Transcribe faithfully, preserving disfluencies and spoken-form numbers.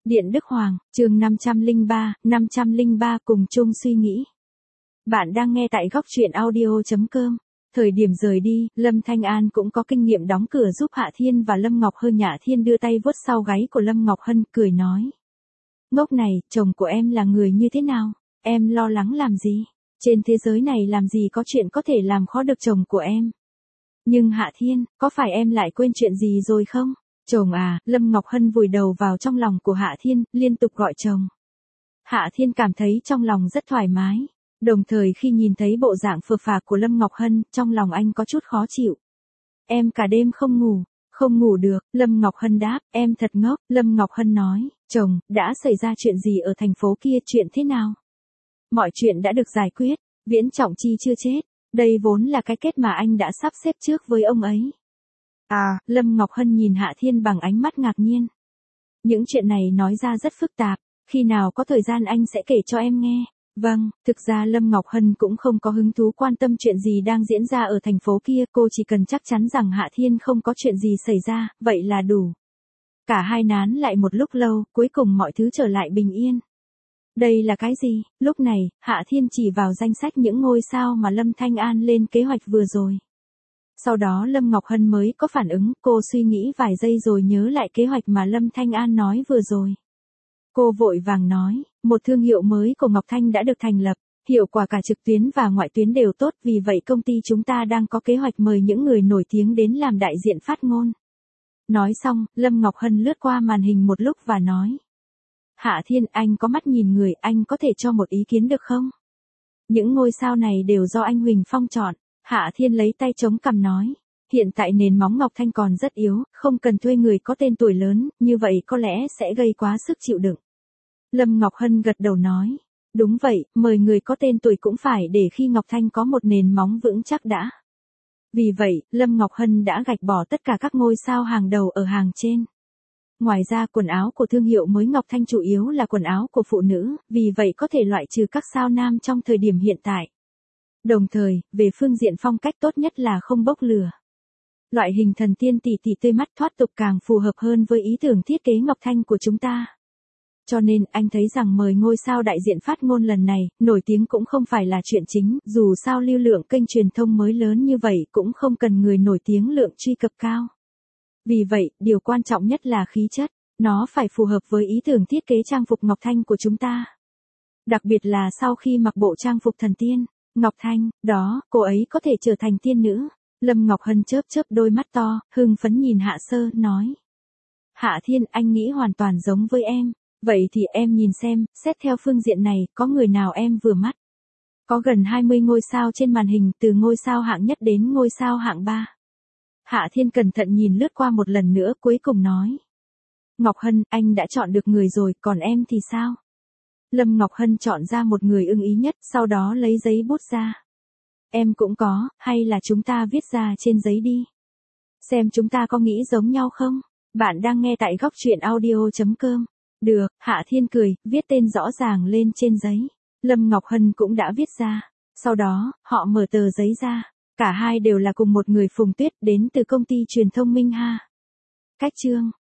Điện Đức Hoàng, chương năm trăm lẻ ba, năm trăm lẻ ba cùng chung suy nghĩ. Bạn đang nghe tại góc truyện audio chấm com. Thời điểm rời đi, Lâm Thanh An cũng có kinh nghiệm đóng cửa giúp Hạ Thiên và Lâm Ngọc Hân. Hạ Thiên đưa tay vuốt sau gáy của Lâm Ngọc Hân, cười nói. Ngốc này, chồng của em là người như thế nào? Em lo lắng làm gì? Trên thế giới này làm gì có chuyện có thể làm khó được chồng của em? Nhưng Hạ Thiên, có phải em lại quên chuyện gì rồi không? Chồng à, Lâm Ngọc Hân vùi đầu vào trong lòng của Hạ Thiên, liên tục gọi chồng. Hạ Thiên cảm thấy trong lòng rất thoải mái. Đồng thời khi nhìn thấy bộ dạng phờ phạc của Lâm Ngọc Hân, trong lòng anh có chút khó chịu. Em cả đêm không ngủ, không ngủ được, Lâm Ngọc Hân đáp, em thật ngốc. Lâm Ngọc Hân nói, chồng, đã xảy ra chuyện gì ở thành phố kia, chuyện thế nào? Mọi chuyện đã được giải quyết, Viễn Trọng Chi chưa chết, đây vốn là cái kết mà anh đã sắp xếp trước với ông ấy. À, Lâm Ngọc Hân nhìn Hạ Thiên bằng ánh mắt ngạc nhiên. Những chuyện này nói ra rất phức tạp, khi nào có thời gian anh sẽ kể cho em nghe. Vâng, thực ra Lâm Ngọc Hân cũng không có hứng thú quan tâm chuyện gì đang diễn ra ở thành phố kia, cô chỉ cần chắc chắn rằng Hạ Thiên không có chuyện gì xảy ra, vậy là đủ. Cả hai nán lại một lúc lâu, cuối cùng mọi thứ trở lại bình yên. Đây là cái gì? Lúc này, Hạ Thiên chỉ vào danh sách những ngôi sao mà Lâm Thanh An lên kế hoạch vừa rồi. Sau đó Lâm Ngọc Hân mới có phản ứng, cô suy nghĩ vài giây rồi nhớ lại kế hoạch mà Lâm Thanh An nói vừa rồi. Cô vội vàng nói, một thương hiệu mới của Ngọc Thanh đã được thành lập, hiệu quả cả trực tuyến và ngoại tuyến đều tốt, vì vậy công ty chúng ta đang có kế hoạch mời những người nổi tiếng đến làm đại diện phát ngôn. Nói xong, Lâm Ngọc Hân lướt qua màn hình một lúc và nói. Hạ Thiên, anh có mắt nhìn người, anh có thể cho một ý kiến được không? Những ngôi sao này đều do anh Huỳnh Phong chọn. Hạ Thiên lấy tay chống cằm nói, hiện tại nền móng Ngọc Thanh còn rất yếu, không cần thuê người có tên tuổi lớn, như vậy có lẽ sẽ gây quá sức chịu đựng. Lâm Ngọc Hân gật đầu nói, đúng vậy, mời người có tên tuổi cũng phải để khi Ngọc Thanh có một nền móng vững chắc đã. Vì vậy, Lâm Ngọc Hân đã gạch bỏ tất cả các ngôi sao hàng đầu ở hàng trên. Ngoài ra quần áo của thương hiệu mới Ngọc Thanh chủ yếu là quần áo của phụ nữ, vì vậy có thể loại trừ các sao nam trong thời điểm hiện tại. Đồng thời, về phương diện phong cách tốt nhất là không bốc lửa. Loại hình thần tiên tỷ tỷ tươi mắt thoát tục càng phù hợp hơn với ý tưởng thiết kế Ngọc Thanh của chúng ta. Cho nên, anh thấy rằng mời ngôi sao đại diện phát ngôn lần này, nổi tiếng cũng không phải là chuyện chính, dù sao lưu lượng kênh truyền thông mới lớn như vậy cũng không cần người nổi tiếng lượng truy cập cao. Vì vậy, điều quan trọng nhất là khí chất, nó phải phù hợp với ý tưởng thiết kế trang phục Ngọc Thanh của chúng ta. Đặc biệt là sau khi mặc bộ trang phục thần tiên. Ngọc Thanh, đó, cô ấy có thể trở thành tiên nữ. Lâm Ngọc Hân chớp chớp đôi mắt to, hưng phấn nhìn Hạ Sơ, nói. Hạ Thiên, anh nghĩ hoàn toàn giống với em. Vậy thì em nhìn xem, xét theo phương diện này, có người nào em vừa mắt? Có gần hai mươi ngôi sao trên màn hình, từ ngôi sao hạng nhất đến ngôi sao hạng ba. Hạ Thiên cẩn thận nhìn lướt qua một lần nữa, cuối cùng nói. Ngọc Hân, anh đã chọn được người rồi, còn em thì sao? Lâm Ngọc Hân chọn ra một người ưng ý nhất, sau đó lấy giấy bút ra. Em cũng có, hay là chúng ta viết ra trên giấy đi. Xem chúng ta có nghĩ giống nhau không? Bạn đang nghe tại góc truyện audio chấm com. Được, Hạ Thiên cười, viết tên rõ ràng lên trên giấy. Lâm Ngọc Hân cũng đã viết ra. Sau đó, họ mở tờ giấy ra. Cả hai đều là cùng một người Phùng Tuyết, đến từ công ty truyền thông Minh Ha. Cách chương.